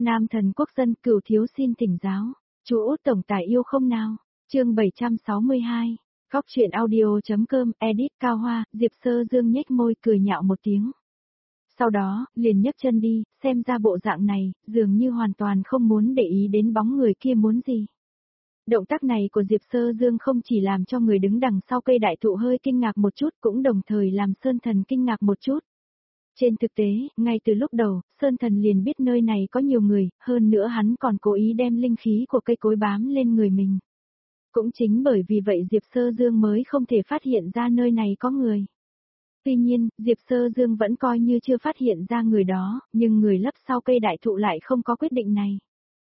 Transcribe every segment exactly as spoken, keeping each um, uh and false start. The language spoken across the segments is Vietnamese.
Nam thần quốc dân Cửu thiếu xin thỉnh giáo. Chú Út tổng tài yêu không nào? Chương bảy trăm sáu mươi hai. Góc truyện audio.com edit Cao Hoa, Diệp Sơ Dương nhếch môi cười nhạo một tiếng. Sau đó, liền nhấc chân đi, xem ra bộ dạng này, dường như hoàn toàn không muốn để ý đến bóng người kia muốn gì. Động tác này của Diệp Sơ Dương không chỉ làm cho người đứng đằng sau cây đại thụ hơi kinh ngạc một chút, cũng đồng thời làm Sơn Thần kinh ngạc một chút. Trên thực tế, ngay từ lúc đầu, Sơn Thần liền biết nơi này có nhiều người, hơn nữa hắn còn cố ý đem linh khí của cây cối bám lên người mình. Cũng chính bởi vì vậy Diệp Sơ Dương mới không thể phát hiện ra nơi này có người. Tuy nhiên, Diệp Sơ Dương vẫn coi như chưa phát hiện ra người đó, nhưng người lấp sau cây đại thụ lại không có quyết định này.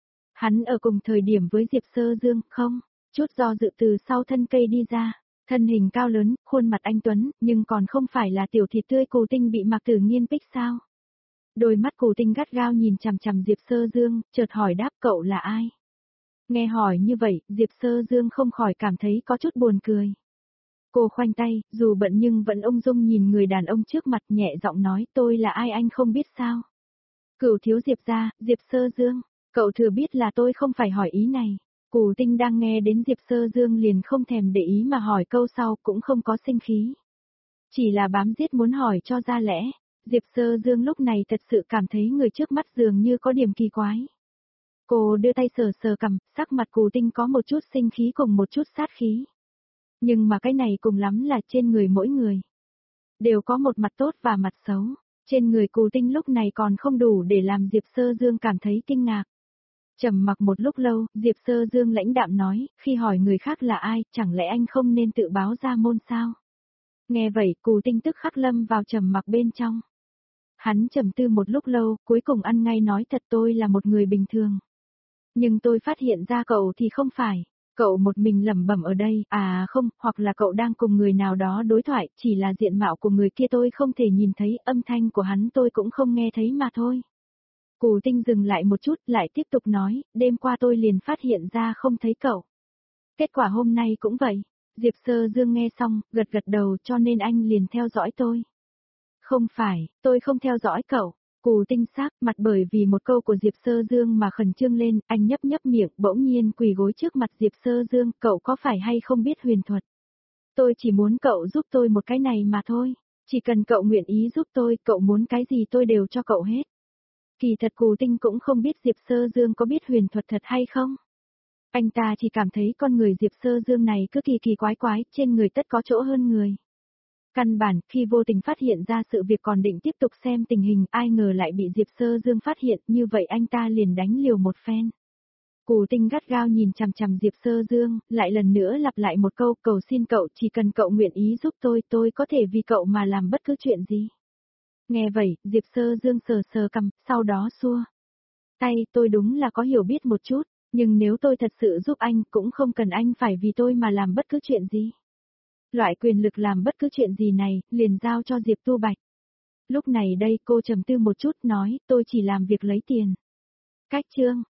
Hắn ở cùng thời điểm với Diệp Sơ Dương, không, chút do dự từ sau thân cây đi ra, thân hình cao lớn, khuôn mặt anh tuấn, nhưng còn không phải là tiểu thịt tươi Cù Tinh bị Mạc Tử Nghiên pích sao. Đôi mắt Cù Tinh gắt gao nhìn chằm chằm Diệp Sơ Dương, chợt hỏi đáp cậu là ai. Nghe hỏi như vậy, Diệp Sơ Dương không khỏi cảm thấy có chút buồn cười. Cô khoanh tay, dù bận nhưng vẫn ung dung nhìn người đàn ông trước mặt nhẹ giọng nói tôi là ai anh không biết sao. Cửu thiếu Diệp gia, Diệp Sơ Dương, cậu thừa biết là tôi không phải hỏi ý này. Cù Tinh đang nghe đến Diệp Sơ Dương liền không thèm để ý mà hỏi câu sau cũng không có sinh khí. Chỉ là bám giết muốn hỏi cho ra lẽ, Diệp Sơ Dương lúc này thật sự cảm thấy người trước mắt dường như có điểm kỳ quái. Cô đưa tay sờ sờ cằm, sắc mặt Cù Tinh có một chút sinh khí cùng một chút sát khí. Nhưng mà cái này cùng lắm là trên người mỗi người. Đều có một mặt tốt và mặt xấu, trên người Cù Tinh lúc này còn không đủ để làm Diệp Sơ Dương cảm thấy kinh ngạc. Trầm mặc một lúc lâu, Diệp Sơ Dương lãnh đạm nói, khi hỏi người khác là ai, chẳng lẽ anh không nên tự báo ra môn sao? Nghe vậy, Cù Tinh tức khắc lâm vào trầm mặc bên trong. Hắn trầm tư một lúc lâu, cuối cùng ăn ngay nói thật tôi là một người bình thường. Nhưng tôi phát hiện ra cậu thì không phải. Cậu một mình lẩm bẩm ở đây, à không, hoặc là cậu đang cùng người nào đó đối thoại, chỉ là diện mạo của người kia tôi không thể nhìn thấy, âm thanh của hắn tôi cũng không nghe thấy mà thôi. Cù Tinh dừng lại một chút, lại tiếp tục nói, đêm qua tôi liền phát hiện ra không thấy cậu. Kết quả hôm nay cũng vậy. Diệp Sơ Dương nghe xong, gật gật đầu cho nên anh liền theo dõi tôi. Không phải, tôi không theo dõi cậu. Cù Tinh sắc mặt bởi vì một câu của Diệp Sơ Dương mà khẩn trương lên, anh nhấp nhấp miệng, bỗng nhiên quỳ gối trước mặt Diệp Sơ Dương, cậu có phải hay không biết huyền thuật? Tôi chỉ muốn cậu giúp tôi một cái này mà thôi, chỉ cần cậu nguyện ý giúp tôi, cậu muốn cái gì tôi đều cho cậu hết. Kỳ thật Cù Tinh cũng không biết Diệp Sơ Dương có biết huyền thuật thật hay không. Anh ta chỉ cảm thấy con người Diệp Sơ Dương này cứ kỳ kỳ quái quái, trên người tất có chỗ hơn người. Căn bản, khi vô tình phát hiện ra sự việc còn định tiếp tục xem tình hình, ai ngờ lại bị Diệp Sơ Dương phát hiện, như vậy anh ta liền đánh liều một phen. Cù Tinh gắt gao nhìn chằm chằm Diệp Sơ Dương, lại lần nữa lặp lại một câu, cầu xin cậu, chỉ cần cậu nguyện ý giúp tôi, tôi có thể vì cậu mà làm bất cứ chuyện gì. Nghe vậy, Diệp Sơ Dương sờ sờ cằm, sau đó xua tay, tôi đúng là có hiểu biết một chút, nhưng nếu tôi thật sự giúp anh, cũng không cần anh phải vì tôi mà làm bất cứ chuyện gì. Loại quyền lực làm bất cứ chuyện gì này, liền giao cho Diệp Tu Bạch. Lúc này đây cô trầm tư một chút nói, tôi chỉ làm việc lấy tiền. Cách chương,